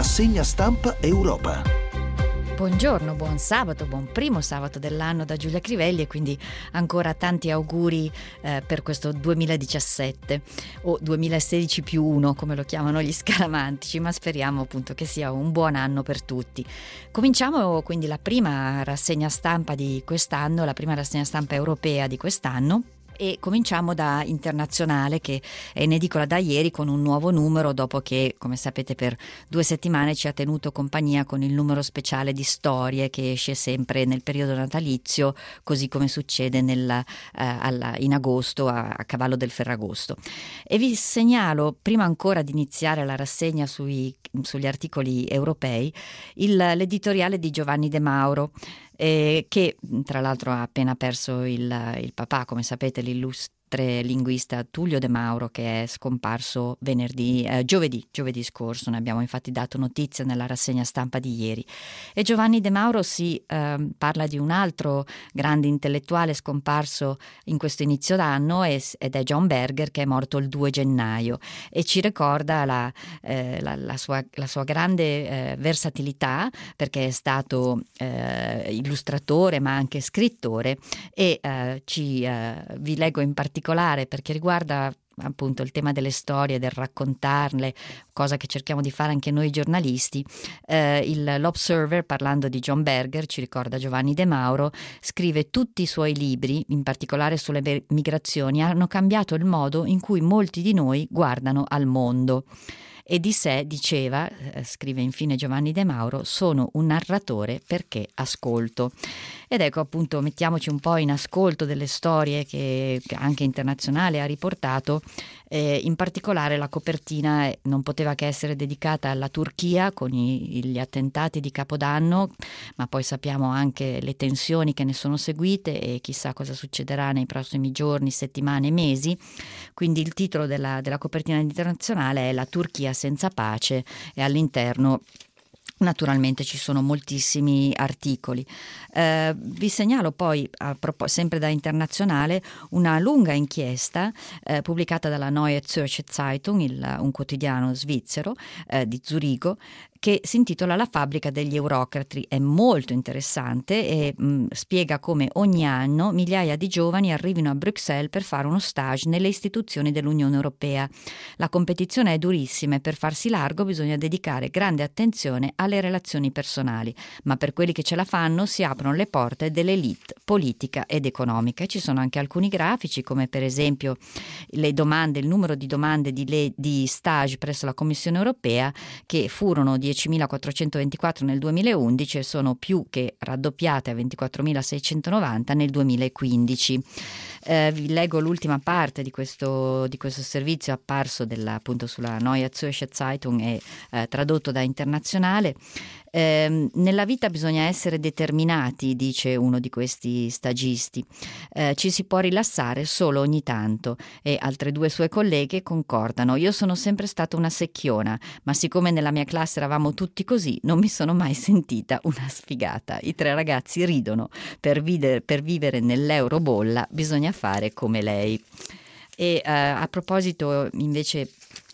Rassegna stampa Europa. Buongiorno, buon sabato, buon primo sabato dell'anno da Giulia Crivelli e quindi ancora tanti auguri per questo 2017 o 2016 più 1 come lo chiamano gli scaramantici, ma speriamo appunto che sia un buon anno per tutti. Cominciamo quindi la prima rassegna stampa di quest'anno, la prima rassegna stampa europea di quest'anno. E cominciamo da Internazionale, che è in edicola da ieri con un nuovo numero dopo che, come sapete, per 2 settimane ci ha tenuto compagnia con il numero speciale di storie che esce sempre nel periodo natalizio, così come succede in agosto a cavallo del Ferragosto. E vi segnalo, prima ancora di iniziare la rassegna sugli articoli europei, l'editoriale di Giovanni De Mauro, che tra l'altro ha appena perso il papà, come sapete, l'illustre linguista Tullio De Mauro, che è scomparso giovedì scorso. Ne abbiamo infatti dato notizia nella rassegna stampa di ieri. E Giovanni De Mauro parla di un altro grande intellettuale scomparso in questo inizio d'anno ed è John Berger, che è morto il 2 gennaio e ci ricorda la sua grande versatilità, perché è stato illustratore ma anche scrittore, e vi leggo in particolare, perché riguarda appunto il tema delle storie, del raccontarle, cosa che cerchiamo di fare anche noi giornalisti. L'Observer, parlando di John Berger, ci ricorda Giovanni De Mauro, scrive: tutti i suoi libri, in particolare sulle migrazioni, hanno cambiato il modo in cui molti di noi guardano al mondo. E di sé diceva, scrive infine Giovanni De Mauro: sono un narratore perché ascolto. Ed ecco, appunto, mettiamoci un po' in ascolto delle storie che anche Internazionale ha riportato. In particolare la copertina non poteva che essere dedicata alla Turchia con gli attentati di Capodanno, ma poi sappiamo anche le tensioni che ne sono seguite e chissà cosa succederà nei prossimi giorni, settimane, mesi. Quindi il titolo della copertina Internazionale è La Turchia senza pace, e all'interno naturalmente ci sono moltissimi articoli. Vi segnalo poi, sempre da Internazionale, una lunga inchiesta pubblicata dalla Neue Zürcher Zeitung, un quotidiano svizzero di Zurigo, che si intitola La fabbrica degli eurocrati. È molto interessante e spiega come ogni anno migliaia di giovani arrivino a Bruxelles per fare uno stage nelle istituzioni dell'Unione Europea. La competizione è durissima e per farsi largo bisogna dedicare grande attenzione alle relazioni personali, ma per quelli che ce la fanno si aprono le porte dell'elite politica ed economica. E ci sono anche alcuni grafici, come per esempio il numero di domande di stage presso la Commissione Europea, che furono 10.424 nel 2011 e sono più che raddoppiate a 24.690 nel 2015. Vi leggo l'ultima parte di questo servizio apparso appunto sulla Neue Zürcher Zeitung e tradotto da Internazionale. Nella vita bisogna essere determinati, dice uno di questi stagisti. Ci si può rilassare solo ogni tanto, e altre 2 sue colleghe concordano: io sono sempre stata una secchiona, ma siccome nella mia classe eravamo tutti così, non mi sono mai sentita una sfigata. I 3 ragazzi ridono: per vivere nell'eurobolla bisogna fare come lei. E a proposito invece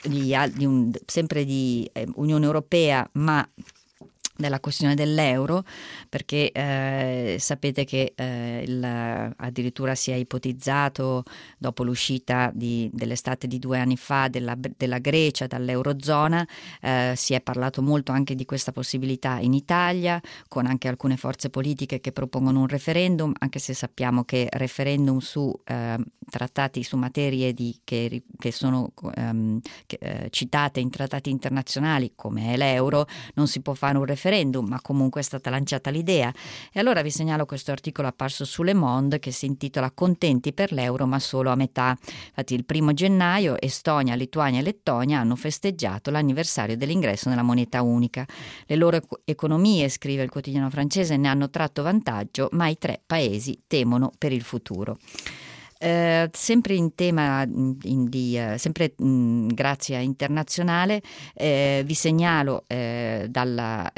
sempre di Unione Europea, ma della questione dell'euro, perché sapete che addirittura si è ipotizzato, dopo l'uscita dell'estate di 2 anni fa della Grecia dall'eurozona, si è parlato molto anche di questa possibilità in Italia, con anche alcune forze politiche che propongono un referendum, anche se sappiamo che referendum su trattati, su materie che sono citate in trattati internazionali come è l'euro, non si può fare un referendum, ma comunque è stata lanciata l'idea. E allora vi segnalo questo articolo apparso su Le Monde, che si intitola Contenti per l'euro ma solo a metà. Infatti il 1 gennaio Estonia, Lituania e Lettonia hanno festeggiato l'anniversario dell'ingresso nella moneta unica. Le loro economie, scrive il quotidiano francese, ne hanno tratto vantaggio, ma i 3 paesi temono per il futuro. Sempre in tema sempre Grazia internazionale, vi segnalo dalla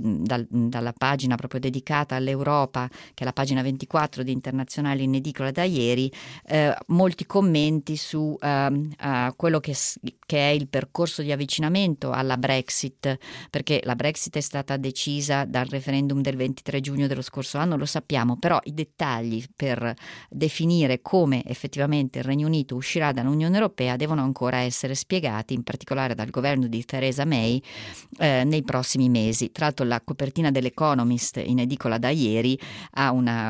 pagina proprio dedicata all'Europa, che è la pagina 24 di Internazionale in edicola da ieri, molti commenti su quello che è il percorso di avvicinamento alla Brexit, perché la Brexit è stata decisa dal referendum del 23 giugno dello scorso anno, lo sappiamo, però i dettagli per definire come effettivamente il Regno Unito uscirà dall'Unione Europea devono ancora essere spiegati, in particolare dal governo di Theresa May nei prossimi mesi. Tra l'altro la copertina dell'Economist in edicola da ieri ha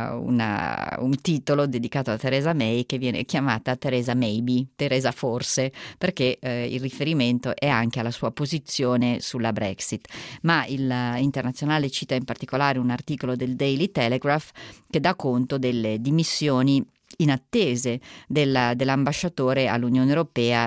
un titolo dedicato a Theresa May che viene chiamata Theresa Maybe, Theresa forse, perché il riferimento è anche alla sua posizione sulla Brexit. Ma il Internazionale cita in particolare un articolo del Daily Telegraph che dà conto delle dimissioni inattese dell'ambasciatore all'Unione Europea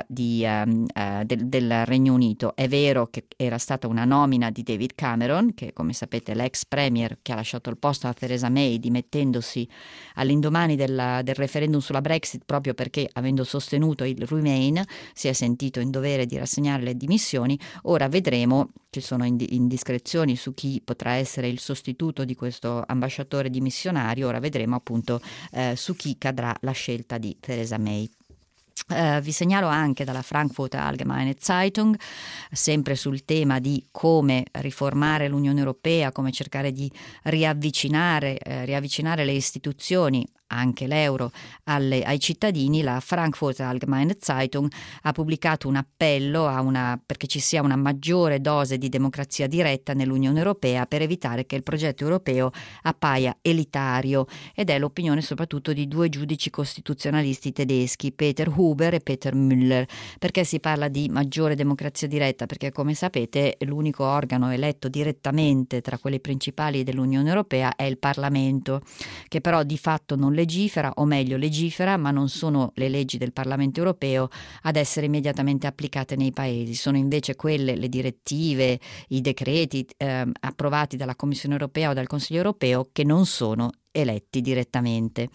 del Regno Unito. È vero che era stata una nomina di David Cameron, che come sapete è l'ex premier che ha lasciato il posto a Theresa May dimettendosi all'indomani del referendum sulla Brexit, proprio perché, avendo sostenuto il Remain, si è sentito in dovere di rassegnare le dimissioni. Ora vedremo, ci sono indiscrezioni su chi potrà essere il sostituto di questo ambasciatore dimissionario. Ora vedremo appunto su chi cadrà la scelta di Theresa May. Vi segnalo anche dalla Frankfurter Allgemeine Zeitung, sempre sul tema di come riformare l'Unione Europea, come cercare di riavvicinare le istituzioni, anche l'euro, ai cittadini. La Frankfurter Allgemeine Zeitung ha pubblicato un appello perché ci sia una maggiore dose di democrazia diretta nell'Unione Europea per evitare che il progetto europeo appaia elitario, ed è l'opinione soprattutto di due giudici costituzionalisti tedeschi, Peter Huber e Peter Müller. Perché si parla di maggiore democrazia diretta? Perché, come sapete, l'unico organo eletto direttamente tra quelli principali dell'Unione Europea è il Parlamento, che però di fatto non legifera, o meglio legifera, ma non sono le leggi del Parlamento europeo ad essere immediatamente applicate nei paesi. Sono invece quelle, le direttive, i decreti approvati dalla Commissione europea o dal Consiglio europeo, che non sono eletti direttamente.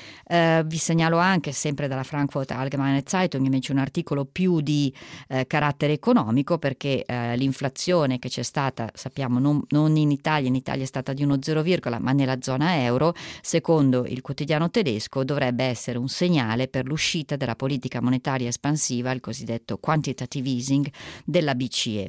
Vi segnalo anche, sempre dalla Frankfurter Allgemeine Zeitung, invece un articolo più di carattere economico, perché l'inflazione che c'è stata, sappiamo, non in Italia è stata di uno 0, ma nella zona euro, secondo il quotidiano tedesco, dovrebbe essere un segnale per l'uscita della politica monetaria espansiva, il cosiddetto quantitative easing della BCE.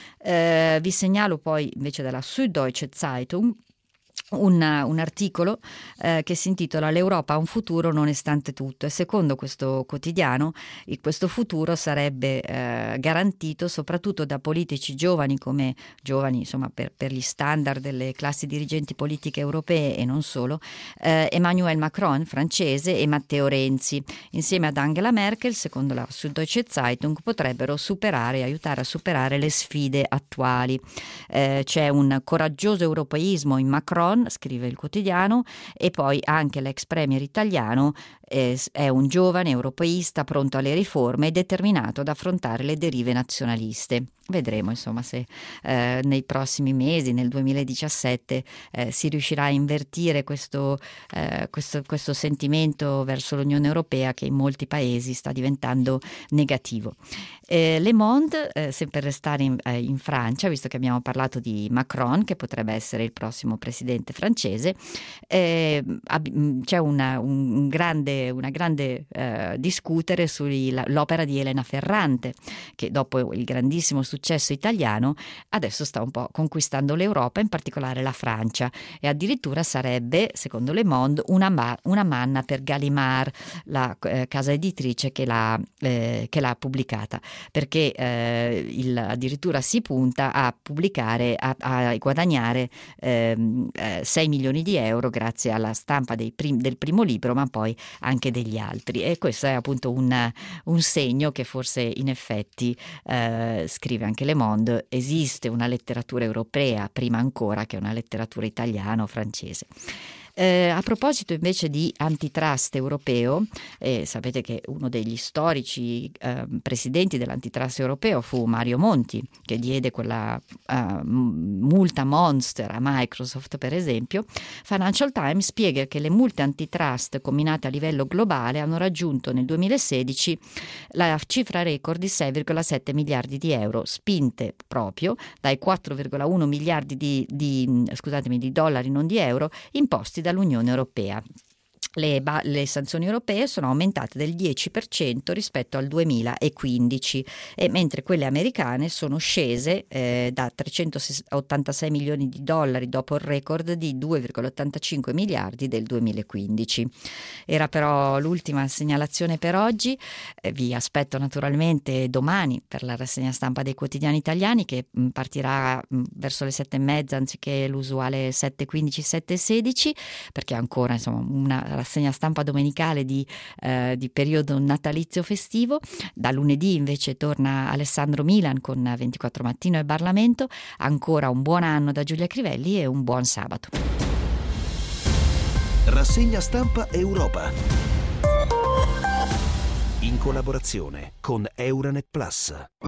Vi segnalo poi invece dalla Süddeutsche Zeitung un articolo che si intitola "L'Europa ha un futuro nonostante tutto", e secondo questo quotidiano questo futuro sarebbe garantito soprattutto da politici giovani, insomma per gli standard delle classi dirigenti politiche europee e non solo, Emmanuel Macron francese e Matteo Renzi, insieme ad Angela Merkel, secondo la Süddeutsche Zeitung, potrebbero aiutare a superare le sfide attuali. C'è un coraggioso europeismo in Macron, scrive il quotidiano, e poi anche l'ex premier italiano è un giovane europeista pronto alle riforme e determinato ad affrontare le derive nazionaliste. Vedremo insomma se nei prossimi mesi, nel 2017, si riuscirà a invertire questo sentimento verso l'Unione Europea, che in molti paesi sta diventando negativo. Le Monde, sempre per restare in Francia, visto che abbiamo parlato di Macron, che potrebbe essere il prossimo presidente francese, c'è una grande discutere sull'opera di Elena Ferrante, che dopo il grandissimo successo italiano adesso sta un po' conquistando l'Europa, in particolare la Francia, e addirittura sarebbe, secondo Le Monde, una manna per Gallimard, la casa editrice che l'ha pubblicata, perché addirittura si punta a pubblicare, a guadagnare 6 milioni di euro grazie alla stampa del primo libro, ma poi anche degli altri. E questo è appunto un segno che forse in effetti, scrive anche Le Monde, esiste una letteratura europea prima ancora che una letteratura italiana o francese. A proposito invece di antitrust europeo, sapete che uno degli storici presidenti dell'antitrust europeo fu Mario Monti, che diede quella multa monster a Microsoft, per esempio. Financial Times spiega che le multe antitrust combinate a livello globale hanno raggiunto nel 2016 la cifra record di 6,7 miliardi di euro, spinte proprio dai 4,1 miliardi di dollari, non di euro, imposti dall'Unione Europea. Le sanzioni europee sono aumentate del 10% rispetto al 2015, mentre quelle americane sono scese da 386 milioni di dollari dopo il record di 2,85 miliardi del 2015. Era però l'ultima segnalazione per oggi. Vi aspetto naturalmente domani per la rassegna stampa dei quotidiani italiani, che partirà verso le 7:30 anziché l'usuale 7:15, 7:16, perché ancora una rassegna stampa domenicale di periodo natalizio festivo. Da lunedì invece torna Alessandro Milan con 24 Mattino e Parlamento. Ancora un buon anno da Giulia Crivelli e un buon sabato. Rassegna stampa Europa, in collaborazione con Euranet Plus.